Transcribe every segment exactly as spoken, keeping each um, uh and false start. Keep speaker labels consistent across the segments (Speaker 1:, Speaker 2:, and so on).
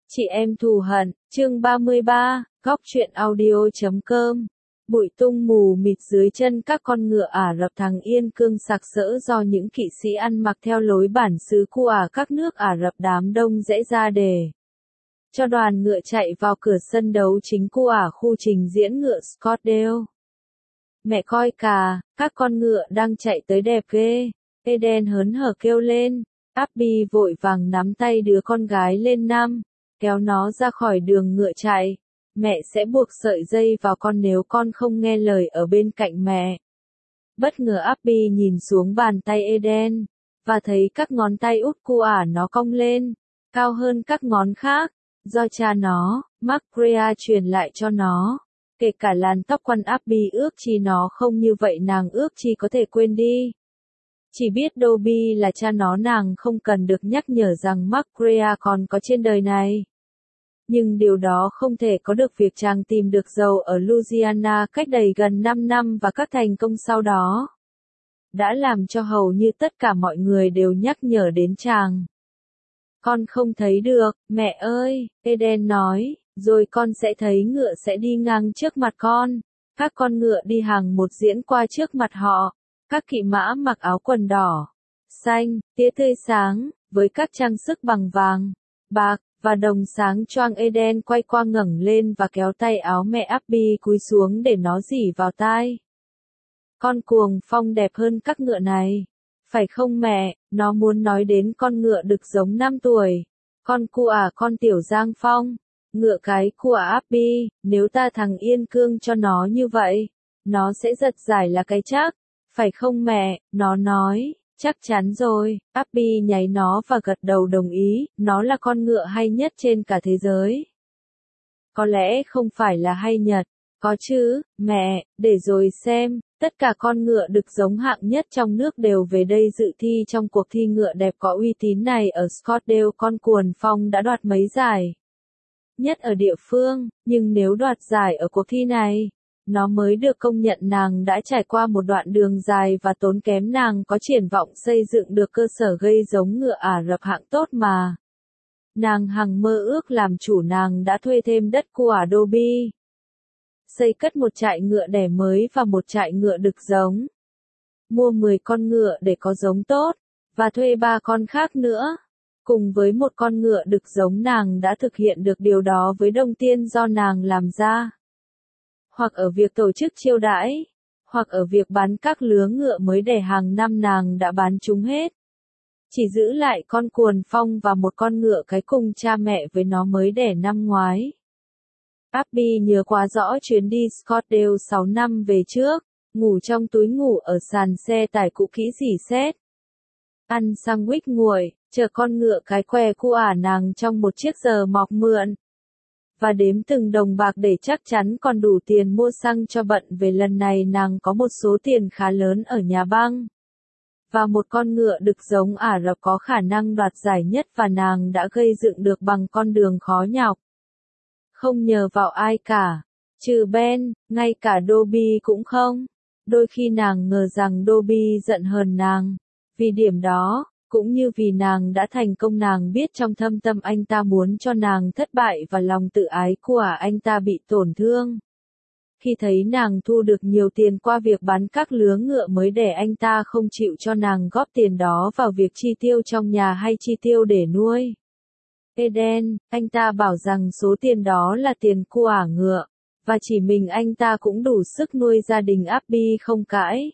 Speaker 1: Chị em thù hận, chương ba mươi ba, góc truyện audio chấm com. Bụi tung mù mịt dưới chân các con ngựa Ả Rập thằng Yên Cương sặc sỡ do những kỵ sĩ ăn mặc theo lối bản xứ của các nước Ả Rập đám đông rẽ ra để cho đoàn ngựa chạy vào cửa sân đấu chính của khu trình diễn ngựa Scottsdale. Mẹ coi kà, các con ngựa đang chạy tới đẹp ghê. Eden hớn hở kêu lên. Abby vội vàng nắm tay đứa con gái lên năm, kéo nó ra khỏi đường ngựa chạy. Mẹ sẽ buộc sợi dây vào con nếu con không nghe lời ở bên cạnh mẹ. Bất ngờ Abby nhìn xuống bàn tay Eden, và thấy các ngón tay út của nó cong lên, cao hơn các ngón khác, do cha nó, Macrea truyền lại cho nó. Kể cả làn tóc quăn Abby ước chi nó không như vậy, nàng ước chi có thể quên đi. Chỉ biết Dobby là cha nó, nàng không cần được nhắc nhở rằng Macrea còn có trên đời này. Nhưng điều đó không thể có được việc chàng tìm được dầu ở Louisiana cách đây gần năm năm và các thành công sau đó đã làm cho hầu như tất cả mọi người đều nhắc nhở đến chàng. Con không thấy được, mẹ ơi, Eden nói, rồi con sẽ thấy ngựa sẽ đi ngang trước mặt con. Các con ngựa đi hàng một diễn qua trước mặt họ. Các kỵ mã mặc áo quần đỏ, xanh, tía tươi sáng, với các trang sức bằng vàng, bạc, và đồng sáng choang. Eden quay qua ngẩng lên và kéo tay áo mẹ Abby cúi xuống để nó rỉ vào tai. Con cuồng phong đẹp hơn các ngựa này. Phải không mẹ? Nó muốn nói đến con ngựa đực giống năm tuổi. Con cua à, con tiểu Giang Phong. Ngựa cái của Abby, nếu ta thằng Yên Cương cho nó như vậy, nó sẽ giật giải là cái chắc. Phải không mẹ? Nó nói, chắc chắn rồi. Abby nháy nó và gật đầu đồng ý, nó là con ngựa hay nhất trên cả thế giới. Có lẽ không phải là hay nhất, có chứ, mẹ, để rồi xem, tất cả con ngựa đực giống hạng nhất trong nước đều về đây dự thi trong cuộc thi ngựa đẹp có uy tín này ở Scottsdale. Con cuồng phong đã đoạt mấy giải nhất ở địa phương, nhưng nếu đoạt giải ở cuộc thi này, nó mới được công nhận nàng đã trải qua một đoạn đường dài và tốn kém. Nàng có triển vọng xây dựng được cơ sở gây giống ngựa Ả Rập hạng tốt mà nàng hằng mơ ước làm chủ. Nàng đã thuê thêm đất của Dobby, xây cất một trại ngựa đẻ mới và một trại ngựa đực giống, mua mười con ngựa để có giống tốt, và thuê ba con khác nữa. Cùng với một con ngựa đực giống, nàng đã thực hiện được điều đó với đồng tiền do nàng làm ra, hoặc ở việc tổ chức chiêu đãi, hoặc ở việc bán các lứa ngựa mới đẻ hàng năm. Nàng đã bán chúng hết, chỉ giữ lại con cuồng phong và một con ngựa cái cùng cha mẹ với nó mới đẻ năm ngoái. Abby nhớ quá rõ chuyến đi Scottsdale sáu năm về trước, ngủ trong túi ngủ ở sàn xe tải cũ kỹ rỉ sét, ăn sandwich nguội, chờ con ngựa cái que của ả nàng trong một chiếc giờ mọc mượn, và đếm từng đồng bạc để chắc chắn còn đủ tiền mua xăng cho bận về. Lần này nàng có một số tiền khá lớn ở nhà băng, và một con ngựa đực giống Ả Rập có khả năng đoạt giải nhất, và nàng đã gây dựng được bằng con đường khó nhọc, không nhờ vào ai cả, trừ Ben, ngay cả Dobby cũng không. Đôi khi nàng ngờ rằng Dobby giận hờn nàng vì điểm đó, cũng như vì nàng đã thành công. Nàng biết trong thâm tâm anh ta muốn cho nàng thất bại và lòng tự ái của anh ta bị tổn thương. Khi thấy nàng thu được nhiều tiền qua việc bán các lứa ngựa mới đẻ, anh ta không chịu cho nàng góp tiền đó vào việc chi tiêu trong nhà hay chi tiêu để nuôi Eden. Anh ta bảo rằng số tiền đó là tiền của ả ngựa, và chỉ mình anh ta cũng đủ sức nuôi gia đình. Abby không cãi.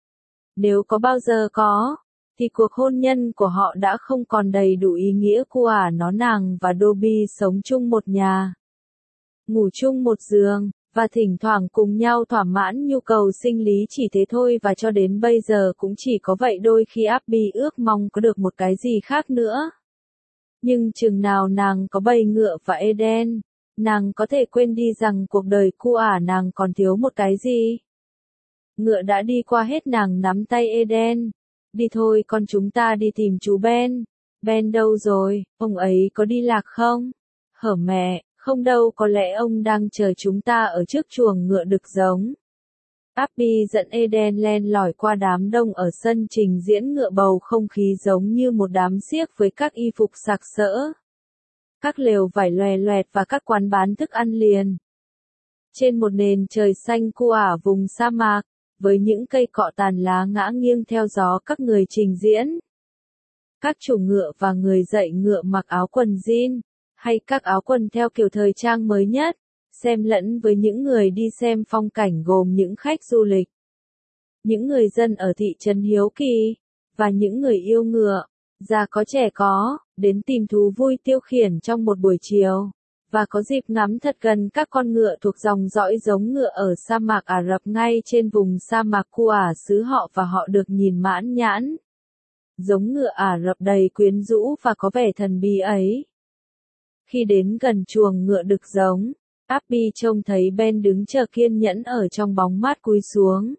Speaker 1: Nếu có bao giờ có, thì cuộc hôn nhân của họ đã không còn đầy đủ ý nghĩa của ả nó. Nàng và Dobby sống chung một nhà, ngủ chung một giường, và thỉnh thoảng cùng nhau thỏa mãn nhu cầu sinh lý, chỉ thế thôi, và cho đến bây giờ cũng chỉ có vậy. Đôi khi Abby ước mong có được một cái gì khác nữa. Nhưng chừng nào nàng có bầy ngựa và Eden, nàng có thể quên đi rằng cuộc đời của ả nàng còn thiếu một cái gì. Ngựa đã đi qua hết, nàng nắm tay Eden. Đi thôi con, chúng ta đi tìm chú Ben. Ben đâu rồi, ông ấy có đi lạc không? Hở mẹ, không đâu, có lẽ ông đang chờ chúng ta ở trước chuồng ngựa đực giống. Abby dẫn Eden len lỏi qua đám đông ở sân trình diễn ngựa, bầu không khí giống như một đám xiếc với các y phục sặc sỡ, các lều vải loè loẹt và các quán bán thức ăn liền. Trên một nền trời xanh cu ả vùng sa mạc, với những cây cọ tàn lá ngã nghiêng theo gió, các người trình diễn. Các chủ ngựa và người dạy ngựa mặc áo quần jean, hay các áo quần theo kiểu thời trang mới nhất, xen lẫn với những người đi xem phong cảnh gồm những khách du lịch, những người dân ở thị trấn hiếu kỳ, và những người yêu ngựa, già có trẻ có, đến tìm thú vui tiêu khiển trong một buổi chiều, và có dịp ngắm thật gần các con ngựa thuộc dòng dõi giống ngựa ở sa mạc Ả Rập ngay trên vùng sa mạc cu ả xứ họ, và họ được nhìn mãn nhãn. Giống ngựa Ả Rập đầy quyến rũ và có vẻ thần bí ấy. Khi đến gần chuồng ngựa đực giống, Abby trông thấy Ben đứng chờ kiên nhẫn ở trong bóng mát cúi xuống.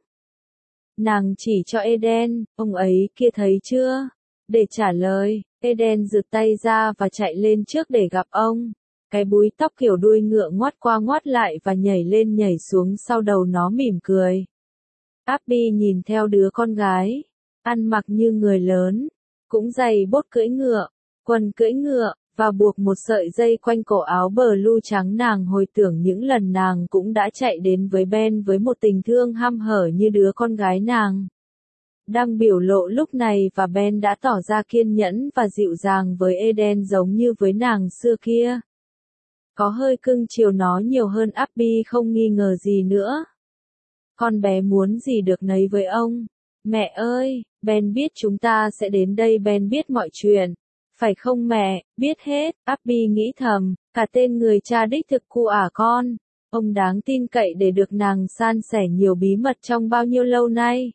Speaker 1: Nàng chỉ cho Eden, ông ấy kia thấy chưa? Để trả lời, Eden giựt tay ra và chạy lên trước để gặp ông. Cái búi tóc kiểu đuôi ngựa ngoắt qua ngoắt lại và nhảy lên nhảy xuống sau đầu nó mỉm cười. Abby nhìn theo đứa con gái, ăn mặc như người lớn, cũng giày bốt cưỡi ngựa, quần cưỡi ngựa, và buộc một sợi dây quanh cổ áo blue trắng. Nàng hồi tưởng những lần nàng cũng đã chạy đến với Ben với một tình thương hăm hở như đứa con gái nàng đang biểu lộ lúc này, và Ben đã tỏ ra kiên nhẫn và dịu dàng với Eden giống như với nàng xưa kia. Có hơi cưng chiều nó nhiều hơn. Abby không nghi ngờ gì nữa. Con bé muốn gì được nấy với ông. Mẹ ơi, Ben biết chúng ta sẽ đến đây. Ben biết mọi chuyện. Phải không mẹ? Biết hết. Abby nghĩ thầm, cả tên người cha đích thực cu ả con. Ông đáng tin cậy để được nàng san sẻ nhiều bí mật trong bao nhiêu lâu nay.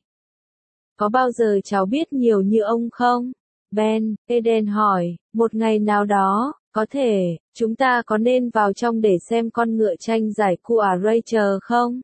Speaker 1: Có bao giờ cháu biết nhiều như ông không? Ben, Eden hỏi, một ngày nào đó, có thể, chúng ta có nên vào trong để xem con ngựa tranh giải cu ả Rachel không?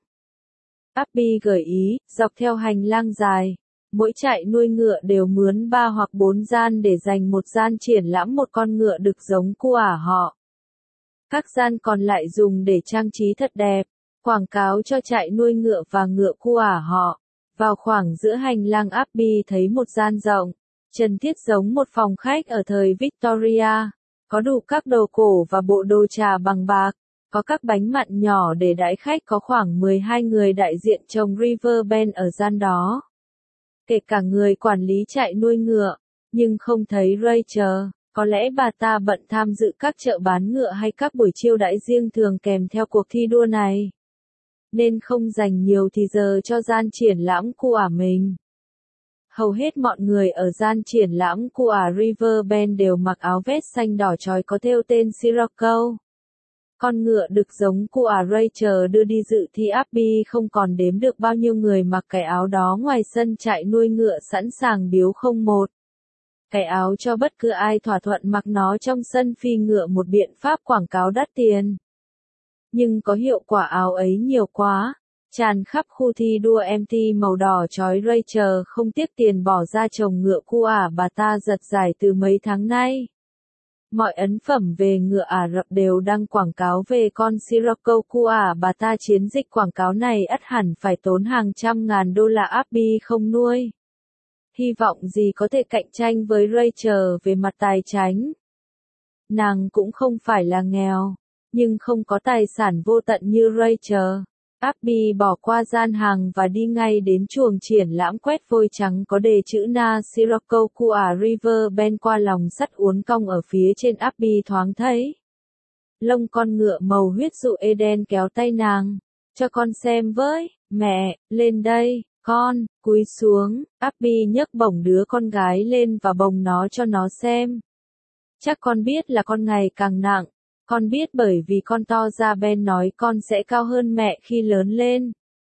Speaker 1: Abby gợi ý, dọc theo hành lang dài, mỗi trại nuôi ngựa đều mướn ba hoặc bốn gian để dành một gian triển lãm một con ngựa đực giống cu ả họ. Các gian còn lại dùng để trang trí thật đẹp, quảng cáo cho trại nuôi ngựa và ngựa cu ả họ. Vào khoảng giữa hành lang, Abby thấy một gian rộng, trần thiết giống một phòng khách ở thời Victoria, có đủ các đồ cổ và bộ đồ trà bằng bạc, có các bánh mặn nhỏ để đãi khách. Có khoảng mười hai người đại diện trồng Riverbend ở gian đó, kể cả người quản lý trại nuôi ngựa, nhưng không thấy Rachel. Có lẽ bà ta bận tham dự các chợ bán ngựa hay các buổi chiêu đãi riêng thường kèm theo cuộc thi đua này, nên không dành nhiều thì giờ cho gian triển lãm cu ả mình. Hầu hết mọi người ở gian triển lãm cu ả Riverbend đều mặc áo vest xanh đỏ chói có thêu tên Sirocco. Con ngựa đực giống cu ả Rachel đưa đi dự thi. Abby không còn đếm được bao nhiêu người mặc cái áo đó ngoài sân trại nuôi ngựa, sẵn sàng biếu không một cái áo cho bất cứ ai thỏa thuận mặc nó trong sân phi ngựa, một biện pháp quảng cáo đắt tiền. Nhưng có hiệu quả áo ấy nhiều quá, tràn khắp khu thi đua empty màu đỏ chói. Rachel không tiếc tiền bỏ ra trồng ngựa cu ả bà ta giật giải từ mấy tháng nay. Mọi ấn phẩm về ngựa Ả Rập đều đăng quảng cáo về con Sirocco cu ả bà ta. Chiến dịch quảng cáo này ắt hẳn phải tốn hàng trăm ngàn đô la. Abby không nuôi hy vọng gì có thể cạnh tranh với Rachel về mặt tài chính. Nàng cũng không phải là nghèo, nhưng không có tài sản vô tận như Rachel. Abby bỏ qua gian hàng và đi ngay đến chuồng triển lãm quét vôi trắng có đề chữ Na Sirocco cu ả Riverbend qua lòng sắt uốn cong ở phía trên. Abby thoáng thấy lông con ngựa màu huyết dụ. Eden kéo tay nàng, cho con xem với. Mẹ, lên đây, con, cúi xuống. Abby nhấc bổng đứa con gái lên và bồng nó cho nó xem. Chắc con biết là con ngày càng nặng. Con biết bởi vì con to ra. Ben nói con sẽ cao hơn mẹ khi lớn lên.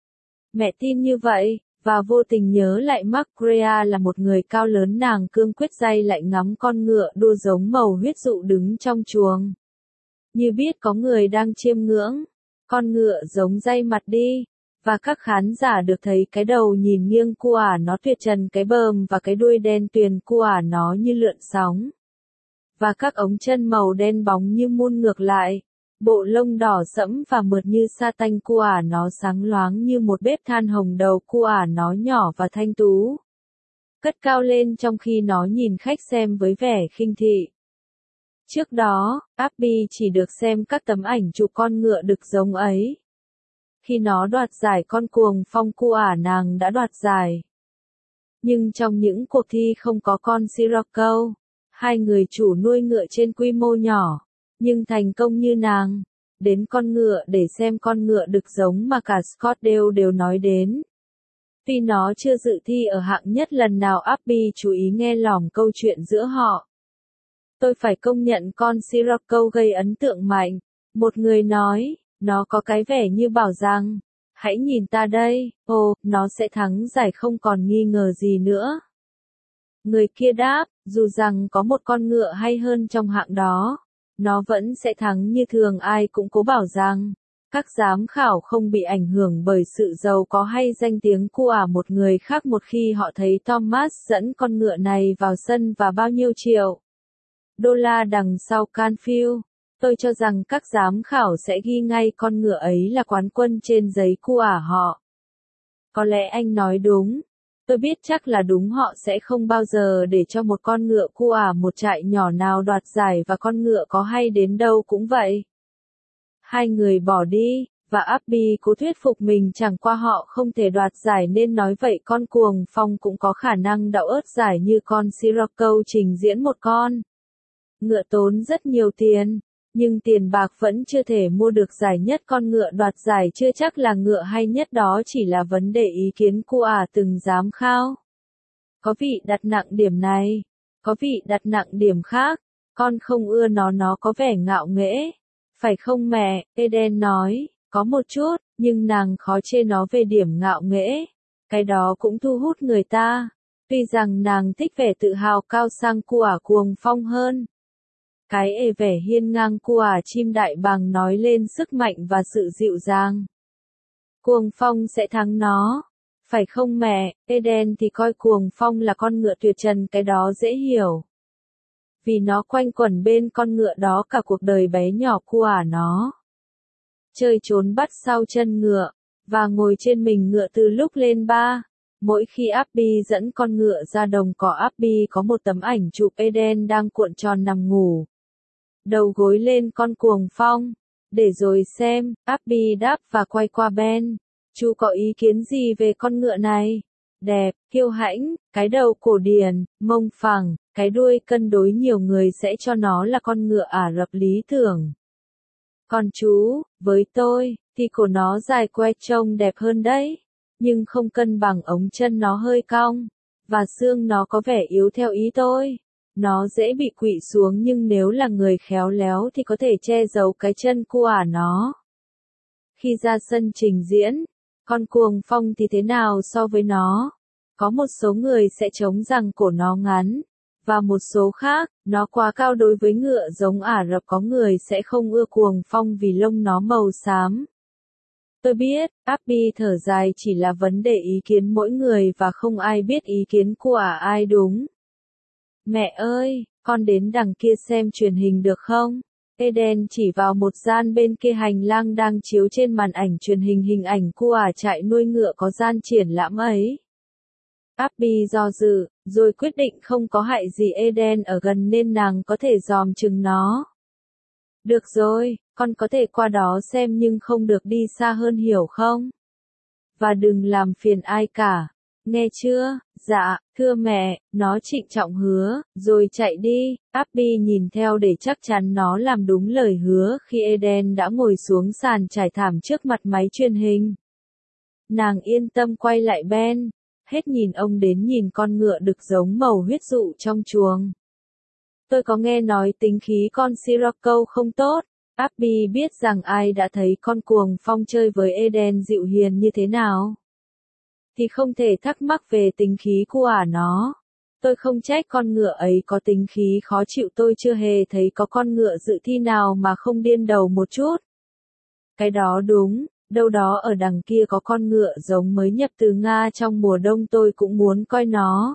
Speaker 1: Mẹ tin như vậy, và vô tình nhớ lại Mark Greer là một người cao lớn. Nàng cương quyết day lại ngắm con ngựa đua giống màu huyết dụ đứng trong chuồng. Như biết có người đang chiêm ngưỡng. Con ngựa giống day mặt đi. Và các khán giả được thấy cái đầu nhìn nghiêng cu ả nó tuyệt trần, cái bờm và cái đuôi đen tuyền cu ả nó như lượn sóng. Và các ống chân màu đen bóng như mun ngược lại. Bộ lông đỏ sẫm và mượt như sa tanh cu ả nó sáng loáng như một bếp than hồng. Đầu cu ả nó nhỏ và thanh tú, cất cao lên trong khi nó nhìn khách xem với vẻ khinh thị. Trước đó, Abby chỉ được xem các tấm ảnh chụp con ngựa đực giống ấy. Khi nó đoạt giải con cuồng phong cu ả nàng đã đoạt giải. Nhưng trong những cuộc thi không có con Sirocco, hai người chủ nuôi ngựa trên quy mô nhỏ, nhưng thành công như nàng, đến con ngựa để xem con ngựa đực giống mà cả Scottsdale đều nói đến. Tuy nó chưa dự thi ở hạng nhất lần nào, Abby chú ý nghe lỏm câu chuyện giữa họ. Tôi phải công nhận con Sirocco gây ấn tượng mạnh. Một người nói, nó có cái vẻ như bảo rằng, hãy nhìn ta đây, ồ, nó sẽ thắng giải không còn nghi ngờ gì nữa. Người kia đáp, dù rằng có một con ngựa hay hơn trong hạng đó, nó vẫn sẽ thắng như thường. Ai cũng cố bảo rằng, các giám khảo không bị ảnh hưởng bởi sự giàu có hay danh tiếng của một người khác một khi họ thấy Thomas dẫn con ngựa này vào sân và bao nhiêu triệu đô la đằng sau Canfield. Tôi cho rằng các giám khảo sẽ ghi ngay con ngựa ấy là quán quân trên giấy của họ. Có lẽ anh nói đúng. Tôi biết chắc là đúng, họ sẽ không bao giờ để cho một con ngựa của một trại nhỏ nào đoạt giải, và con ngựa có hay đến đâu cũng vậy. Hai người bỏ đi, và Abby cố thuyết phục mình chẳng qua họ không thể đoạt giải nên nói vậy con cuồng phong cũng có khả năng đậu ớt giải như con Sirocco trình diễn một con ngựa tốn rất nhiều tiền. Nhưng tiền bạc vẫn chưa thể mua được giải nhất. Con ngựa đoạt giải chưa chắc là ngựa hay nhất, đó chỉ là vấn đề ý kiến của à từng giám khảo. Có vị đặt nặng điểm này, có vị đặt nặng điểm khác. Con không ưa nó, nó có vẻ ngạo nghễ. Phải không mẹ? Eden nói, có một chút, nhưng nàng khó chê nó về điểm ngạo nghễ. Cái đó cũng thu hút người ta. Tuy rằng nàng thích vẻ tự hào cao sang của cuồng phong hơn. Cái ê vẻ hiên ngang của chim đại bàng nói lên sức mạnh và sự dịu dàng. Cuồng phong sẽ thắng nó. Phải không mẹ? Eden thì coi cuồng phong là con ngựa tuyệt trần, cái đó dễ hiểu. Vì nó quanh quẩn bên con ngựa đó cả cuộc đời bé nhỏ của nó. Chơi trốn bắt sau chân ngựa, và ngồi trên mình ngựa từ lúc lên ba. Mỗi khi Abby dẫn con ngựa ra đồng cỏ, Abby có một tấm ảnh chụp Eden đang cuộn tròn nằm ngủ, đầu gối lên con cuồng phong. Để rồi xem, Abby đáp và quay qua Ben. Chú có ý kiến gì về con ngựa này? Đẹp, kiêu hãnh, cái đầu cổ điển, mông phẳng, cái đuôi cân đối, nhiều người sẽ cho nó là con ngựa Ả Rập lý tưởng. Còn chú, với tôi, thì cổ nó dài que trông đẹp hơn đấy. Nhưng không cân bằng, ống chân nó hơi cong, và xương nó có vẻ yếu theo ý tôi. Nó dễ bị khuỵu xuống, nhưng nếu là người khéo léo thì có thể che giấu cái chân của nó. Khi ra sân trình diễn, con cuồng phong thì thế nào so với nó? Có một số người sẽ chống rằng cổ nó ngắn, và một số khác, nó quá cao đối với ngựa giống Ả Rập. Có người sẽ không ưa cuồng phong vì lông nó màu xám. Tôi biết, Abby thở dài, chỉ là vấn đề ý kiến mỗi người và không ai biết ý kiến của ai đúng. Mẹ ơi, con đến đằng kia xem truyền hình được không? Eden chỉ vào một gian bên kia hành lang đang chiếu trên màn ảnh truyền hình hình ảnh của trại nuôi ngựa có gian triển lãm ấy. Abby do dự, rồi quyết định không có hại gì Eden ở gần nên nàng có thể dòm chừng nó. Được rồi, con có thể qua đó xem nhưng không được đi xa hơn, hiểu không? Và đừng làm phiền ai cả. Nghe chưa? Dạ, thưa mẹ, nó trịnh trọng hứa, rồi chạy đi. Abby nhìn theo để chắc chắn nó làm đúng lời hứa. Khi Eden đã ngồi xuống sàn trải thảm trước mặt máy truyền hình, nàng yên tâm quay lại Ben. Hết nhìn ông đến nhìn con ngựa đực giống màu huyết dụ trong chuồng. Tôi có nghe nói tính khí con Sirocco không tốt. Abby biết rằng ai đã thấy con cuồng phong chơi với Eden dịu hiền như thế nào, thì không thể thắc mắc về tính khí của nó. Tôi không trách con ngựa ấy có tính khí khó chịu, tôi chưa hề thấy có con ngựa dự thi nào mà không điên đầu một chút. Cái đó đúng, đâu đó ở đằng kia có con ngựa giống mới nhập từ Nga trong mùa đông, tôi cũng muốn coi nó.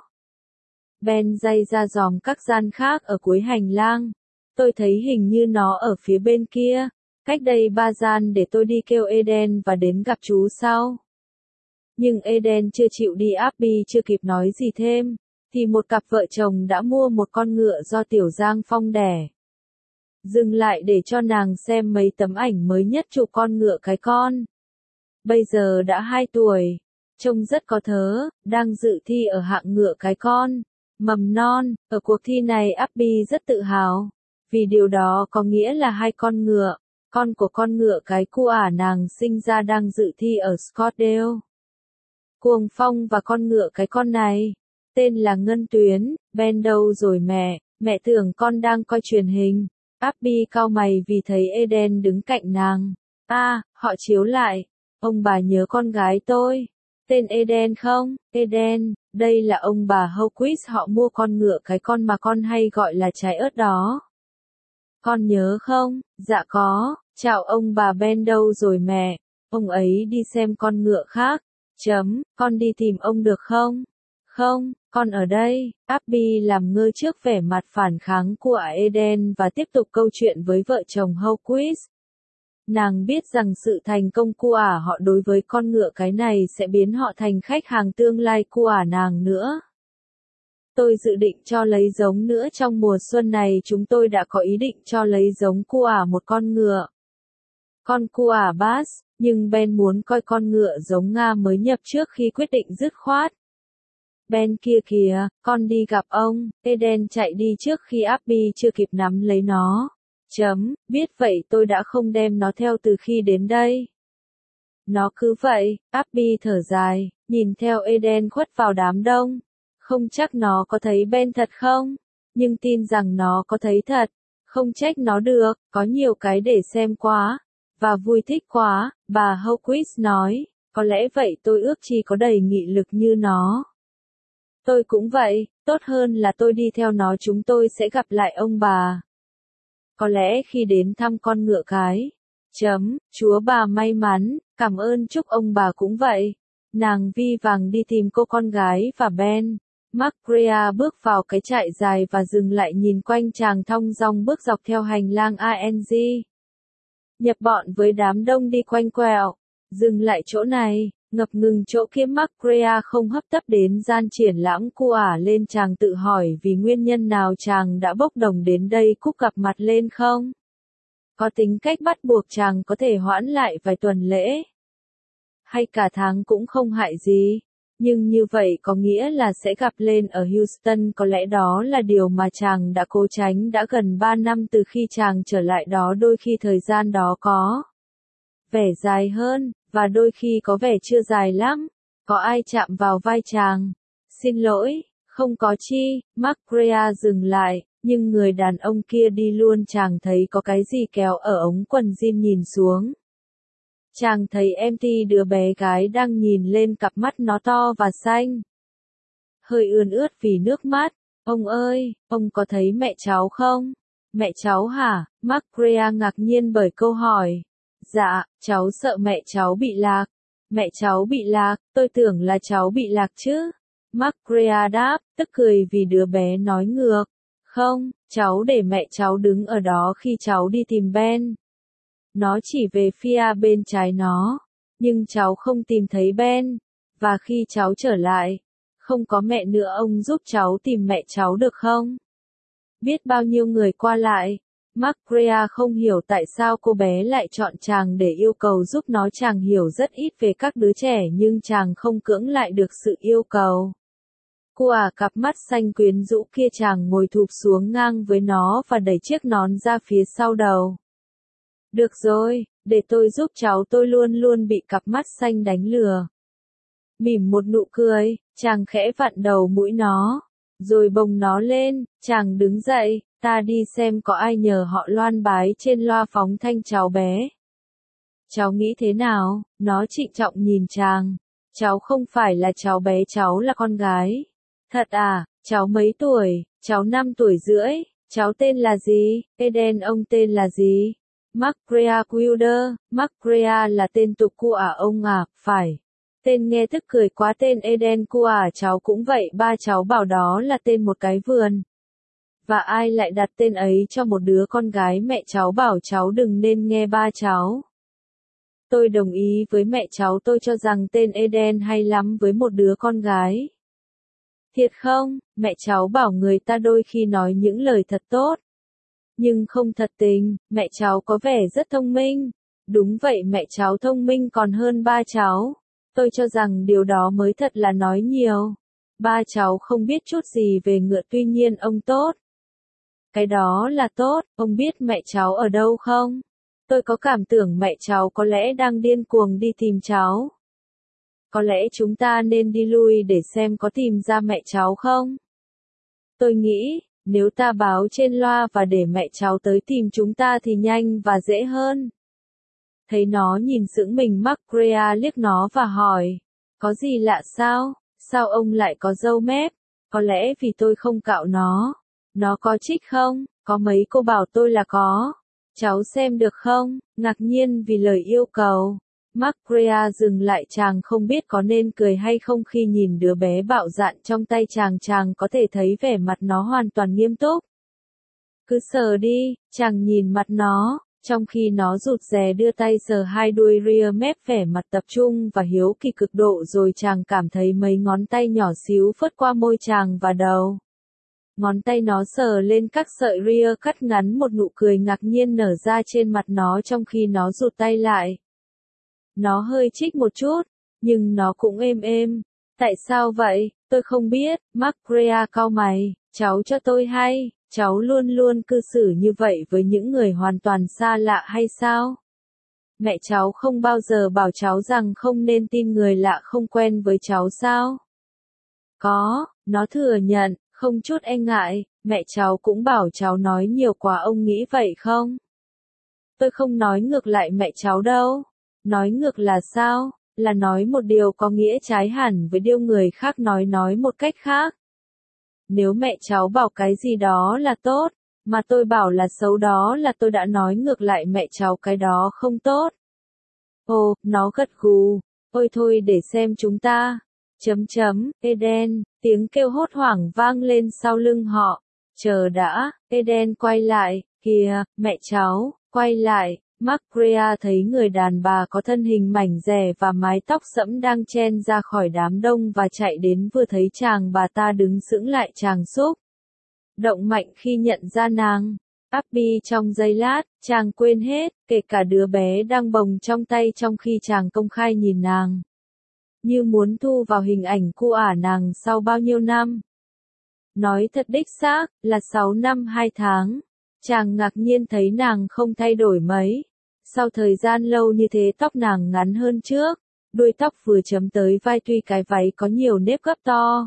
Speaker 1: Ben day ra dòm các gian khác ở cuối hành lang. Tôi thấy hình như nó ở phía bên kia, cách đây ba gian, để tôi đi kêu Eden và đến gặp chú sau. Nhưng Eden chưa chịu đi. Abby chưa kịp nói gì thêm, thì một cặp vợ chồng đã mua một con ngựa do Tiểu Giang Phong đẻ. dừng lại để cho nàng xem mấy tấm ảnh mới nhất chụp con ngựa cái con. Bây giờ đã hai tuổi, trông rất có thớ, đang dự thi ở hạng ngựa cái con, mầm non. Ở cuộc thi này Abby rất tự hào, vì điều đó có nghĩa là hai con ngựa, con của con ngựa cái cu ả nàng sinh ra đang dự thi ở Scottsdale. Cuồng Phong và con ngựa cái con này, tên là Ngân Tuyến. Ben đâu rồi mẹ, mẹ tưởng con đang coi truyền hình. Abby cau mày vì thấy Eden đứng cạnh nàng. A, à, họ chiếu lại. Ông bà nhớ con gái tôi. Tên Eden không? Eden, đây là ông bà Hawkins họ mua con ngựa cái con mà con hay gọi là trái ớt đó. Con nhớ không? Dạ có. Chào ông bà Ben đâu rồi mẹ. Ông ấy đi xem con ngựa khác. Chấm, con đi tìm ông được không? Không, con ở đây. Abby làm ngơ trước vẻ mặt phản kháng của Eden và tiếp tục câu chuyện với vợ chồng Hawkins. Nàng biết rằng sự thành công của ả họ đối với con ngựa cái này sẽ biến họ thành khách hàng tương lai của ả nàng nữa. Tôi dự định cho lấy giống nữa trong mùa xuân này, chúng tôi đã có ý định cho lấy giống của ả một con ngựa. Con của ả Bass, nhưng Ben muốn coi con ngựa giống Nga mới nhập trước khi quyết định dứt khoát. Ben kia kìa, con đi gặp ông. Eden chạy đi trước khi Abby chưa kịp nắm lấy nó. Chấm, biết vậy tôi đã không đem nó theo từ khi đến đây. Nó cứ vậy. Abby thở dài, nhìn theo Eden khuất vào đám đông. Không chắc nó có thấy Ben thật không, nhưng tin rằng nó có thấy thật. Không trách nó được, có nhiều cái để xem quá, và vui thích quá. Bà Hawkins nói, có lẽ vậy tôi ước chi có đầy nghị lực như nó. Tôi cũng vậy, tốt hơn là tôi đi theo nó. Chúng tôi sẽ gặp lại ông bà. Có lẽ khi đến thăm con ngựa cái. Chấm, chúa bà may mắn, cảm ơn, chúc ông bà cũng vậy. Nàng vi vàng đi tìm cô con gái và Ben. Macrea bước vào cái trại dài và dừng lại nhìn quanh, chàng thong dong bước dọc theo hành lang a en giê. Nhập bọn với đám đông đi quanh quẹo. Dừng lại chỗ này, ngập ngừng chỗ kia. Macrea không hấp tấp đến gian triển lãm của ả lên, chàng tự hỏi vì nguyên nhân nào chàng đã bốc đồng đến đây. Cúc gặp mặt lên không? Có tính cách bắt buộc chàng có thể hoãn lại vài tuần lễ. Hay cả tháng cũng không hại gì. Nhưng như vậy có nghĩa là sẽ gặp lên ở Houston, có lẽ đó là điều mà chàng đã cố tránh đã gần ba năm từ khi chàng trở lại đó. Đôi khi thời gian đó có vẻ dài hơn, và đôi khi có vẻ chưa dài lắm. Có ai chạm vào vai chàng? Xin lỗi, không có chi. Macrea dừng lại, nhưng người đàn ông kia đi luôn. Chàng thấy có cái gì kéo ở ống quần jean, nhìn xuống. Chàng thấy em Ti, đứa bé gái đang nhìn lên, cặp mắt nó to và xanh, hơi ươn ướt vì nước mắt. Ông ơi, ông có thấy mẹ cháu không? Mẹ cháu hả? Macrea ngạc nhiên bởi câu hỏi. Dạ, cháu sợ mẹ cháu bị lạc. Mẹ cháu bị lạc, tôi tưởng là cháu bị lạc chứ. Macrea đáp, tức cười vì đứa bé nói ngược. Không, cháu để mẹ cháu đứng ở đó khi cháu đi tìm Ben. Nó chỉ về phía bên trái nó, nhưng cháu không tìm thấy Ben. Và khi cháu trở lại, không có mẹ nữa. Ông giúp cháu tìm mẹ cháu được không? Biết bao nhiêu người qua lại. Macrea không hiểu tại sao cô bé lại chọn chàng để yêu cầu giúp nó. Chàng hiểu rất ít về các đứa trẻ, nhưng chàng không cưỡng lại được sự yêu cầu. Cô à, cặp mắt xanh quyến rũ kia. Chàng ngồi thụp xuống ngang với nó và đẩy chiếc nón ra phía sau đầu. Được rồi, để tôi giúp cháu. Tôi luôn luôn bị cặp mắt xanh đánh lừa. Mỉm một nụ cười, chàng khẽ vặn đầu mũi nó, rồi bồng nó lên. Chàng đứng dậy, ta đi xem có ai nhờ họ loan bái trên loa phóng thanh cháu bé. Cháu nghĩ thế nào? Nó trịnh trọng nhìn chàng. Cháu không phải là cháu bé, cháu là con gái. Thật à? Cháu mấy tuổi? Cháu năm tuổi rưỡi. Cháu tên là gì? Eden. Ông tên là gì? Macrea Wilder. Macrea là tên tục của à ông à, phải. Tên nghe tức cười quá. Tên Eden của à cháu cũng vậy. Ba cháu bảo đó là tên một cái vườn. Và ai lại đặt tên ấy cho một đứa con gái? Mẹ cháu bảo cháu đừng nên nghe ba cháu. Tôi đồng ý với mẹ cháu. Tôi cho rằng tên Eden hay lắm với một đứa con gái. Thiệt không? Mẹ cháu bảo người ta đôi khi nói những lời thật tốt. Nhưng không thật tình, mẹ cháu có vẻ rất thông minh. Đúng vậy, mẹ cháu thông minh còn hơn ba cháu. Tôi cho rằng điều đó mới thật là nói nhiều. Ba cháu không biết chút gì về ngựa, tuy nhiên ông tốt. Cái đó là tốt, ông biết mẹ cháu ở đâu không? Tôi có cảm tưởng mẹ cháu có lẽ đang điên cuồng đi tìm cháu. Có lẽ chúng ta nên đi lui để xem có tìm ra mẹ cháu không? Tôi nghĩ, nếu ta báo trên loa và để mẹ cháu tới tìm chúng ta thì nhanh và dễ hơn. Thấy nó nhìn sững mình, McGregor liếc nó và hỏi, có gì lạ sao? Sao ông lại có râu mép? Có lẽ vì tôi không cạo nó. Nó có trích không? Có mấy cô bảo tôi là có. Cháu xem được không? Ngạc nhiên vì lời yêu cầu. McGregor dừng lại, chàng không biết có nên cười hay không khi nhìn đứa bé bạo dạn trong tay chàng. Chàng có thể thấy vẻ mặt nó hoàn toàn nghiêm túc. Cứ sờ đi, chàng nhìn mặt nó, trong khi nó rụt rè đưa tay sờ hai đuôi rear mép, vẻ mặt tập trung và hiếu kỳ cực độ. Rồi chàng cảm thấy mấy ngón tay nhỏ xíu phớt qua môi chàng và đầu. Ngón tay nó sờ lên các sợi rear cắt ngắn, một nụ cười ngạc nhiên nở ra trên mặt nó trong khi nó rụt tay lại. Nó hơi trích một chút, nhưng nó cũng êm êm. Tại sao vậy? Tôi không biết. McGregor cau mày. Cháu cho tôi hay, cháu luôn luôn cư xử như vậy với những người hoàn toàn xa lạ hay sao? Mẹ cháu không bao giờ bảo cháu rằng không nên tin người lạ không quen với cháu sao? Có, nó thừa nhận, không chút e ngại. Mẹ cháu cũng bảo cháu nói nhiều quá, ông nghĩ vậy không? Tôi không nói ngược lại mẹ cháu đâu. Nói ngược là sao? Là nói một điều có nghĩa trái hẳn với điều người khác nói. Nói một cách khác, nếu mẹ cháu bảo cái gì đó là tốt, mà tôi bảo là xấu, đó là tôi đã nói ngược lại mẹ cháu cái đó không tốt. Ồ, nó gật gù. Ôi thôi để xem chúng ta. Chấm chấm, Eden, tiếng kêu hốt hoảng vang lên sau lưng họ. Chờ đã, Eden quay lại, kìa, mẹ cháu, quay lại. McGregor thấy người đàn bà có thân hình mảnh dẻ và mái tóc sẫm đang chen ra khỏi đám đông và chạy đến, vừa thấy chàng bà ta đứng sững lại, chàng xúc động mạnh khi nhận ra nàng. Abby trong giây lát, chàng quên hết, kể cả đứa bé đang bồng trong tay trong khi chàng công khai nhìn nàng. Như muốn thu vào hình ảnh cu ả nàng sau bao nhiêu năm. Nói thật đích xác, là sáu năm hai tháng. Chàng ngạc nhiên thấy nàng không thay đổi mấy. Sau thời gian lâu như thế, tóc nàng ngắn hơn trước. Đuôi tóc vừa chấm tới vai, tuy cái váy có nhiều nếp gấp to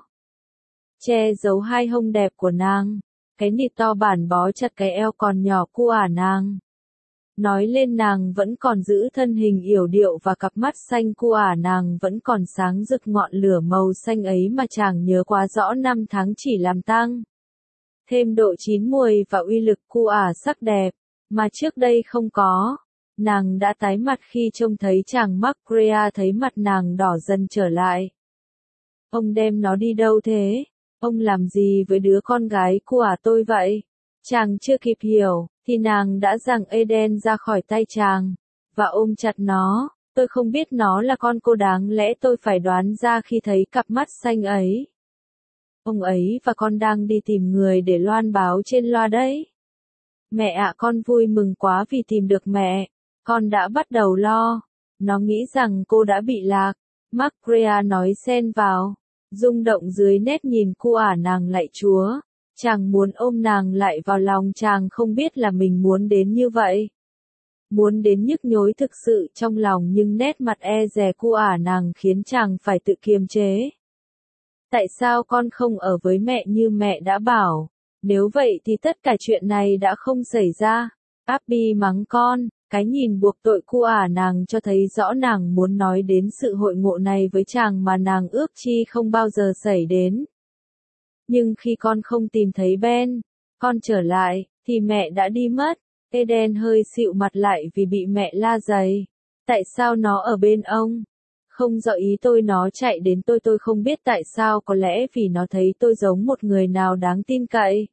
Speaker 1: che giấu hai hông đẹp của nàng. Cái nịt to bản bó chặt cái eo còn nhỏ cu ả nàng. Nói lên nàng vẫn còn giữ thân hình yểu điệu và cặp mắt xanh cu ả nàng vẫn còn sáng rực, ngọn lửa màu xanh ấy mà chàng nhớ quá rõ, năm tháng chỉ làm tăng thêm độ chín muồi và uy lực cu ả sắc đẹp mà trước đây không có. Nàng đã tái mặt khi trông thấy chàng. McGregor thấy mặt nàng đỏ dần trở lại. Ông đem nó đi đâu thế? Ông làm gì với đứa con gái cu ả tôi vậy? Chàng chưa kịp hiểu, thì nàng đã giằng Eden ra khỏi tay chàng, và ôm chặt nó. Tôi không biết nó là con cô, đáng lẽ tôi phải đoán ra khi thấy cặp mắt xanh ấy. Ông ấy và con đang đi tìm người để loan báo trên loa đấy. Mẹ ạ, con vui mừng quá vì tìm được mẹ. Con đã bắt đầu lo. Nó nghĩ rằng cô đã bị lạc. McGregor nói xen vào, rung động dưới nét nhìn cu ả nàng. Lạy Chúa, chàng muốn ôm nàng lại vào lòng. Chàng không biết là mình muốn đến như vậy. Muốn đến nhức nhối thực sự trong lòng, nhưng nét mặt e dè cu ả nàng khiến chàng phải tự kiềm chế. Tại sao con không ở với mẹ như mẹ đã bảo? Nếu vậy thì tất cả chuyện này đã không xảy ra. Abby mắng con. Cái nhìn buộc tội cu ả nàng cho thấy rõ nàng muốn nói đến sự hội ngộ này với chàng mà nàng ước chi không bao giờ xảy đến. Nhưng khi con không tìm thấy Ben, con trở lại, thì mẹ đã đi mất. Eden hơi xịu mặt lại vì bị mẹ la giày. Tại sao nó ở bên ông? Không rõ ý tôi, nó chạy đến tôi, tôi không biết tại sao, có lẽ vì nó thấy tôi giống một người nào đáng tin cậy.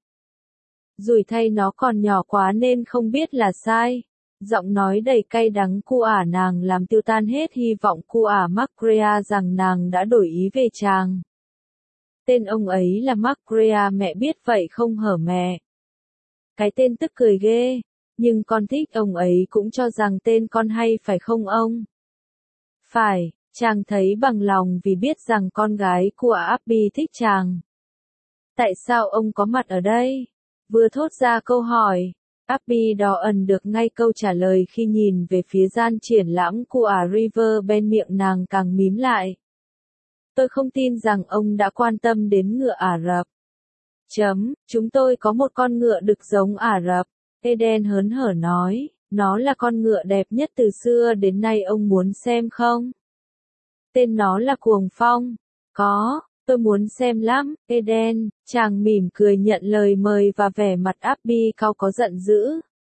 Speaker 1: Rủi thay nó còn nhỏ quá nên không biết là sai. Giọng nói đầy cay đắng cu ả nàng làm tiêu tan hết hy vọng cu ả McGregor rằng nàng đã đổi ý về chàng. Tên ông ấy là McGregor, mẹ biết vậy không hở mẹ? Cái tên tức cười ghê, nhưng con thích ông ấy cũng cho rằng tên con hay phải không ông? Phải, chàng thấy bằng lòng vì biết rằng con gái của Abby thích chàng. Tại sao ông có mặt ở đây? Vừa thốt ra câu hỏi, Abby đỏ ẩn được ngay câu trả lời khi nhìn về phía gian triển lãm của River bên miệng nàng càng mím lại. Tôi không tin rằng ông đã quan tâm đến ngựa Ả Rập. Chấm, chúng tôi có một con ngựa đực giống Ả Rập. Eden hớn hở nói, nó là con ngựa đẹp nhất từ xưa đến nay, ông muốn xem không? Tên nó là Cuồng Phong. Có, tôi muốn xem lắm. Eden, chàng mỉm cười nhận lời mời và vẻ mặt Abby cau có giận dữ.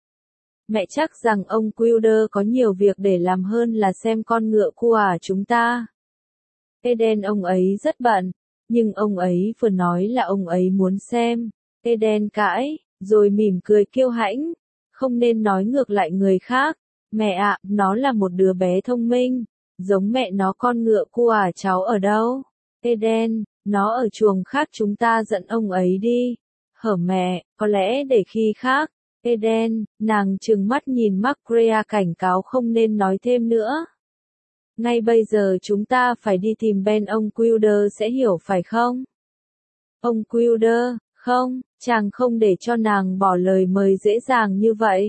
Speaker 1: Mẹ chắc rằng ông Wilder có nhiều việc để làm hơn là xem con ngựa của chúng ta. Eden, ông ấy rất bận, nhưng ông ấy vừa nói là ông ấy muốn xem. Eden cãi, rồi mỉm cười kiêu hãnh, không nên nói ngược lại người khác. Mẹ ạ, nó là một đứa bé thông minh, giống mẹ nó. Con ngựa của cháu ở đâu? Eden, nó ở chuồng khác, chúng ta dẫn ông ấy đi. Hở mẹ, có lẽ để khi khác. Eden, nàng trừng mắt nhìn Macrea cảnh cáo không nên nói thêm nữa. Ngay bây giờ chúng ta phải đi tìm Ben, ông Wilder sẽ hiểu phải không? Ông Wilder, không, chàng không để cho nàng bỏ lời mời dễ dàng như vậy.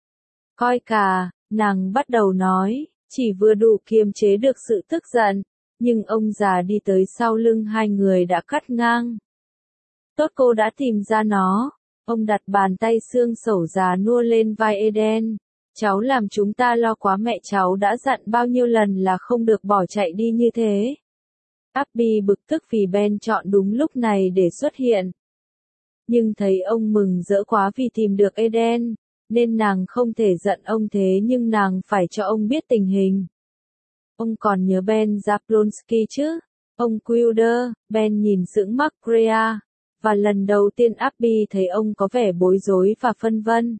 Speaker 1: Coi cả, nàng bắt đầu nói, chỉ vừa đủ kiềm chế được sự tức giận, nhưng ông già đi tới sau lưng hai người đã cắt ngang. Tốt, cô đã tìm ra nó. Ông đặt bàn tay xương sẩu già nua lên vai Eden. Cháu làm chúng ta lo quá, mẹ cháu đã dặn bao nhiêu lần là không được bỏ chạy đi như thế. Abby bực tức vì Ben chọn đúng lúc này để xuất hiện. Nhưng thấy ông mừng rỡ quá vì tìm được Eden, nên nàng không thể giận ông, thế nhưng nàng phải cho ông biết tình hình. Ông còn nhớ Ben Jablonski chứ? Ông Wilder, Ben nhìn sững Macrea, và lần đầu tiên Abby thấy ông có vẻ bối rối và phân vân.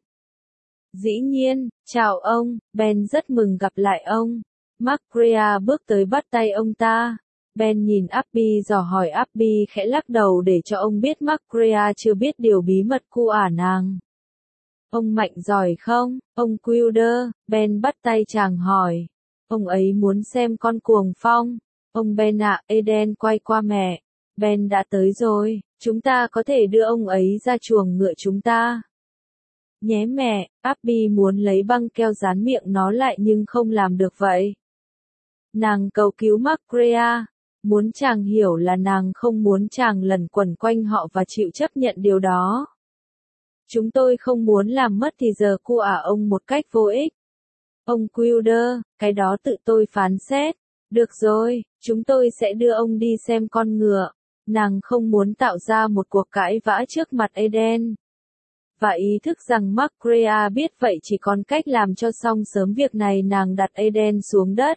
Speaker 1: Dĩ nhiên, chào ông, Ben rất mừng gặp lại ông. Macrea bước tới bắt tay ông ta. Ben nhìn Abby dò hỏi, Abby khẽ lắc đầu để cho ông biết Macrea chưa biết điều bí mật của ả nàng. Ông mạnh giỏi không, ông Wilder? Ben bắt tay chàng hỏi. Ông ấy muốn xem con Cuồng Phong. Ông Ben ạ. Eden quay qua mẹ. Ben đã tới rồi, chúng ta có thể đưa ông ấy ra chuồng ngựa chúng ta. Nhé mẹ. Abby muốn lấy băng keo dán miệng nó lại nhưng không làm được vậy. Nàng cầu cứu Macrea, muốn chàng hiểu là nàng không muốn chàng lẩn quẩn quanh họ và chịu chấp nhận điều đó. Chúng tôi không muốn làm mất thì giờ của ả ông một cách vô ích. Ông Wilder, cái đó tự tôi phán xét. Được rồi, chúng tôi sẽ đưa ông đi xem con ngựa. Nàng không muốn tạo ra một cuộc cãi vã trước mặt Eden. Và ý thức rằng Macrea biết vậy chỉ còn cách làm cho xong sớm việc này, nàng đặt Eden xuống đất.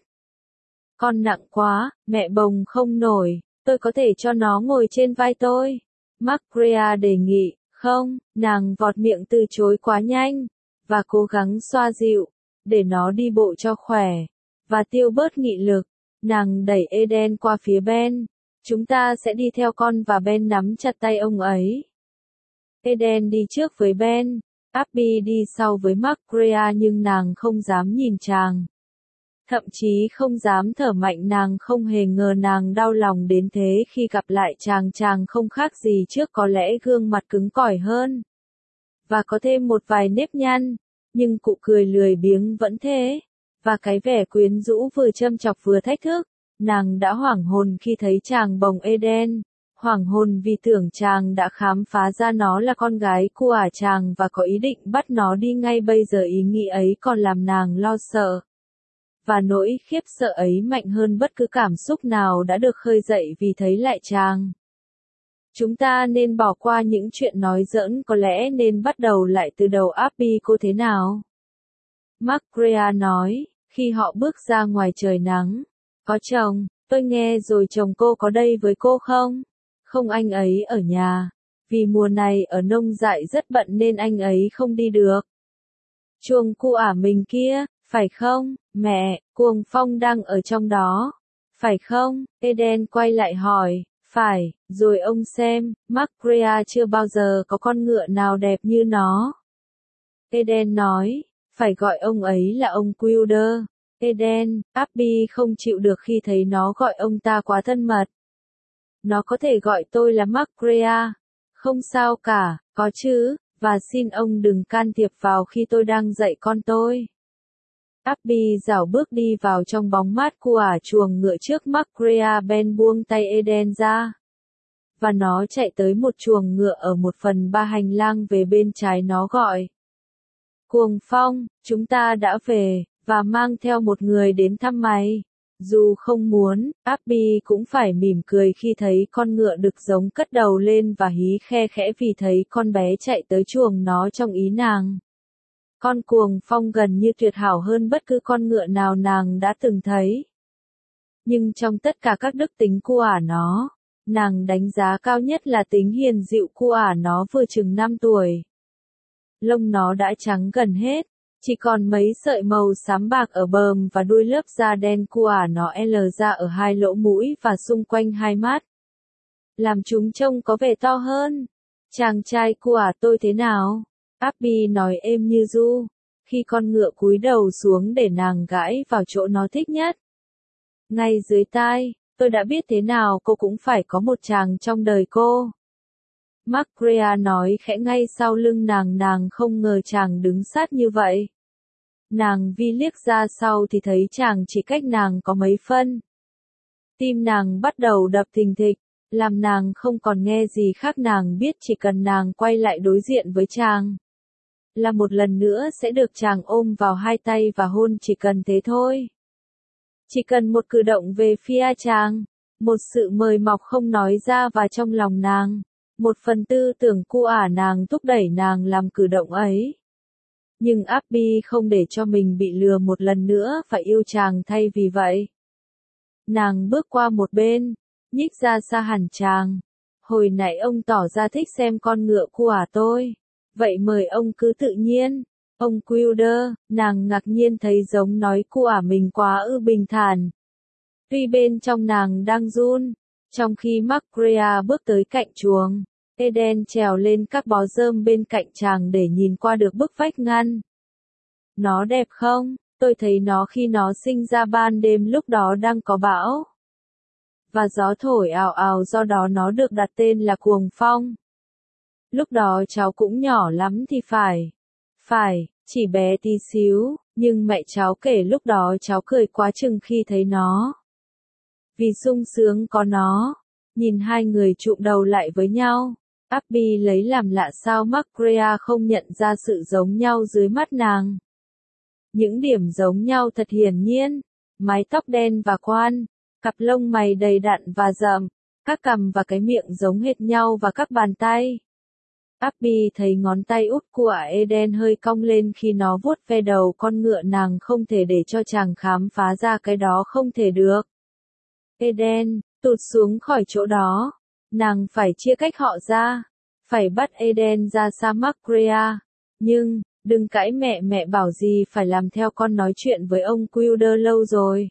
Speaker 1: Con nặng quá, mẹ bồng không nổi, tôi có thể cho nó ngồi trên vai tôi. Macrea đề nghị, không, nàng vọt miệng từ chối quá nhanh, và cố gắng xoa dịu, để nó đi bộ cho khỏe, và tiêu bớt nghị lực. Nàng đẩy Eden qua phía Ben. Chúng ta sẽ đi theo con, và Ben nắm chặt tay ông ấy. Eden đi trước với Ben, Abby đi sau với Macrea, nhưng nàng không dám nhìn chàng. Thậm chí không dám thở mạnh, nàng không hề ngờ nàng đau lòng đến thế khi gặp lại chàng. Chàng không khác gì trước, có lẽ gương mặt cứng cỏi hơn, và có thêm một vài nếp nhăn, nhưng cụ cười lười biếng vẫn thế, và cái vẻ quyến rũ vừa châm chọc vừa thách thức. Nàng đã hoảng hồn khi thấy chàng bồng Eden, hoảng hồn vì tưởng chàng đã khám phá ra nó là con gái của ả chàng và có ý định bắt nó đi ngay bây giờ. Ý nghĩ ấy còn làm nàng lo sợ, và nỗi khiếp sợ ấy mạnh hơn bất cứ cảm xúc nào đã được khơi dậy vì thấy lại chàng. Chúng ta nên bỏ qua những chuyện nói giỡn, có lẽ nên bắt đầu lại từ đầu. Abby, cô thế nào? Macrea nói, khi họ bước ra ngoài trời nắng. Có chồng, tôi nghe rồi, chồng cô có đây với cô không? Không, anh ấy ở nhà. Vì mùa này ở nông dại rất bận nên anh ấy không đi được. Chuồng cu ả mình kia, phải không, mẹ? Cuồng Phong đang ở trong đó, phải không? Eden quay lại hỏi, Phải, rồi ông xem, Macrea chưa bao giờ có con ngựa nào đẹp như nó. Eden nói, phải gọi ông ấy là ông Quilder. Eden, Abby không chịu được khi thấy nó gọi ông ta quá thân mật. Nó có thể gọi tôi là Macrea. Không sao cả, có chứ, và xin ông đừng can thiệp vào khi tôi đang dạy con tôi. Abby dảo bước đi vào trong bóng mát của chuồng ngựa trước Macrea. Ben buông tay Eden ra. Và nó chạy tới một chuồng ngựa ở một phần ba hành lang về bên trái. Nó gọi. Cuồng Phong, chúng ta đã về, và mang theo một người đến thăm mày. Dù không muốn, Abby cũng phải mỉm cười khi thấy con ngựa đực giống cất đầu lên và hí khe khẽ vì thấy con bé chạy tới chuồng nó trong ý nàng. Con Cuồng Phong gần như tuyệt hảo hơn bất cứ con ngựa nào nàng đã từng thấy. Nhưng trong tất cả các đức tính của nó, nàng đánh giá cao nhất là tính hiền dịu của nó vừa chừng năm tuổi. Lông nó đã trắng gần hết, chỉ còn mấy sợi màu xám bạc ở bờm và đuôi lớp da đen của nó lờ ra ở hai lỗ mũi và xung quanh hai mắt. Làm chúng trông có vẻ to hơn. Chàng trai của tôi thế nào? Abby nói êm như ru, khi con ngựa cúi đầu xuống để nàng gãi vào chỗ nó thích nhất. Ngay dưới tai, tôi đã biết thế nào cô cũng phải có một chàng trong đời cô. Macrea nói khẽ ngay sau lưng nàng. Nàng không ngờ chàng đứng sát như vậy. Nàng vi liếc ra sau thì thấy chàng chỉ cách nàng có mấy phân. Tim nàng bắt đầu đập thình thịch, làm nàng không còn nghe gì khác. Nàng biết chỉ cần nàng quay lại đối diện với chàng, là một lần nữa sẽ được chàng ôm vào hai tay và hôn. Chỉ cần thế thôi. Chỉ cần một cử động về phía chàng, một sự mời mọc không nói ra và trong lòng nàng. Một phần tư tưởng của nàng thúc đẩy nàng làm cử động ấy. Nhưng Abby không để cho mình bị lừa một lần nữa và yêu chàng thay vì vậy. Nàng bước qua một bên, nhích ra xa hẳn chàng. Hồi nãy ông tỏ ra thích xem con ngựa của tôi. Vậy mời ông cứ tự nhiên. Ông Quilder, nàng ngạc nhiên thấy giống nói của mình quá ư bình thản. Tuy bên trong nàng đang run. Trong khi Macrea bước tới cạnh chuồng, Eden trèo lên các bó rơm bên cạnh chàng để nhìn qua được bức vách ngăn. Nó đẹp không? Tôi thấy nó khi nó sinh ra ban đêm lúc đó đang có bão. Và gió thổi ào ào, do đó nó được đặt tên là Cuồng Phong. Lúc đó cháu cũng nhỏ lắm thì phải. Phải, chỉ bé tí xíu, nhưng mẹ cháu kể lúc đó cháu cười quá chừng khi thấy nó. Vì sung sướng có nó. Nhìn hai người chụm đầu lại với nhau. Abby lấy làm lạ sao Macrea không nhận ra sự giống nhau dưới mắt nàng. Những điểm giống nhau thật hiển nhiên. Mái tóc đen và quan, cặp lông mày đầy đặn và rậm, các cằm và cái miệng giống hệt nhau và các bàn tay. Abby thấy ngón tay út của Eden hơi cong lên khi nó vuốt ve đầu con ngựa. Nàng không thể để cho chàng khám phá ra cái đó không thể được. Eden, tụt xuống khỏi chỗ đó. Nàng phải chia cách họ ra. Phải bắt Eden ra xa Macrea. Nhưng, đừng cãi mẹ, mẹ bảo gì phải làm theo con nói chuyện với ông Quilder lâu rồi.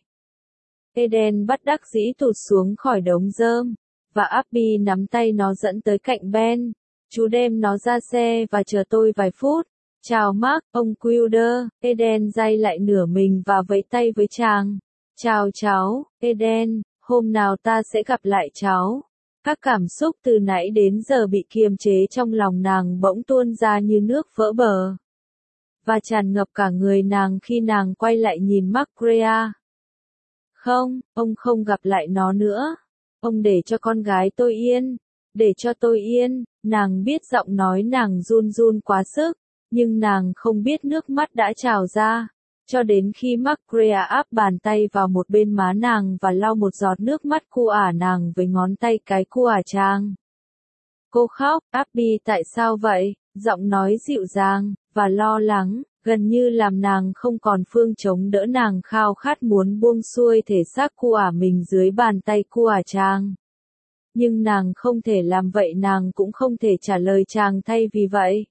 Speaker 1: Eden bắt đắc dĩ tụt xuống khỏi đống rơm. Và Abby nắm tay nó dẫn tới cạnh Ben. Chú đem nó ra xe và chờ tôi vài phút. Chào Mark, ông Quilder. Eden day lại nửa mình và vẫy tay với chàng. Chào cháu, Eden, hôm nào ta sẽ gặp lại cháu. Các cảm xúc từ nãy đến giờ bị kiềm chế trong lòng nàng bỗng tuôn ra như nước vỡ bờ. Và tràn ngập cả người nàng khi nàng quay lại nhìn Macrea. Không, ông không gặp lại nó nữa. Ông để cho con gái tôi yên. Để cho tôi yên. Nàng biết giọng nói nàng run run quá sức. Nhưng nàng không biết nước mắt đã trào ra. Cho đến khi Macrea áp bàn tay vào một bên má nàng và lau một giọt nước mắt của nàng với ngón tay cái của chàng. Cô khóc. Abby tại sao vậy? Giọng nói dịu dàng và lo lắng, gần như làm nàng không còn phương chống đỡ. Nàng khao khát muốn buông xuôi thể xác của mình dưới bàn tay của chàng. Nhưng nàng không thể làm vậy. Nàng cũng không thể trả lời chàng thay vì vậy.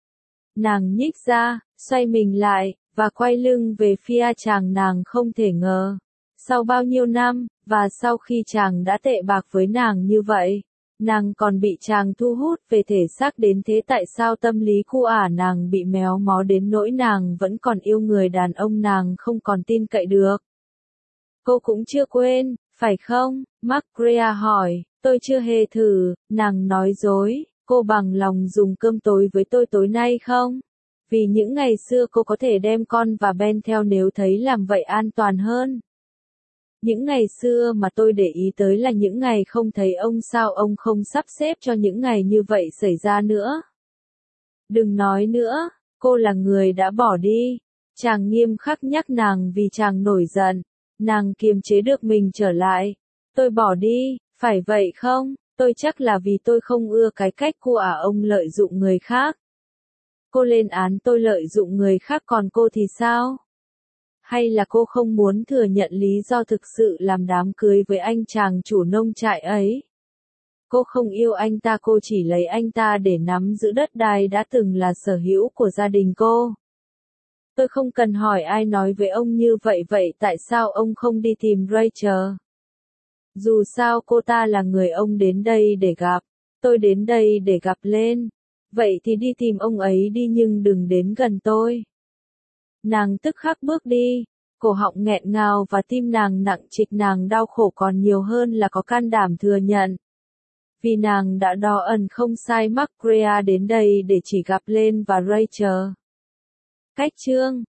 Speaker 1: Nàng nhích ra, xoay mình lại, và quay lưng về phía chàng. Nàng không thể ngờ. Sau bao nhiêu năm, và sau khi chàng đã tệ bạc với nàng như vậy, nàng còn bị chàng thu hút về thể xác đến thế, tại sao tâm lý cu ả nàng bị méo mó đến nỗi nàng vẫn còn yêu người đàn ông nàng không còn tin cậy được? Cô cũng chưa quên, phải không? Margaret hỏi. Tôi chưa hề thử. Nàng nói dối. Cô bằng lòng dùng cơm tối với tôi tối nay không? Vì những ngày xưa cô có thể đem con và Ben theo nếu thấy làm vậy an toàn hơn. Những ngày xưa mà tôi để ý tới là những ngày không thấy ông, sao ông không sắp xếp cho những ngày như vậy xảy ra nữa? Đừng nói nữa, cô là người đã bỏ đi. Chàng nghiêm khắc nhắc nàng vì chàng nổi giận. Nàng kiềm chế được mình trở lại. Tôi bỏ đi, phải vậy không? Tôi chắc là vì tôi không ưa cái cách của ả ông lợi dụng người khác. Cô lên án tôi lợi dụng người khác, còn cô thì sao? Hay là cô không muốn thừa nhận lý do thực sự làm đám cưới với anh chàng chủ nông trại ấy? Cô không yêu anh ta, cô chỉ lấy anh ta để nắm giữ đất đai đã từng là sở hữu của gia đình cô. Tôi không cần hỏi ai nói với ông như vậy, vậy tại sao ông không đi tìm Rachel? Dù sao cô ta là người ông đến đây để gặp. Tôi đến đây để gặp lên. Vậy thì đi tìm ông ấy đi, nhưng đừng đến gần tôi. Nàng tức khắc bước đi. Cổ họng nghẹn ngào và tim nàng nặng trịch, nàng đau khổ còn nhiều hơn là có can đảm thừa nhận. Vì nàng đã đo ẩn không sai, Margaret đến đây để chỉ gặp lên và Rachel. Cách chương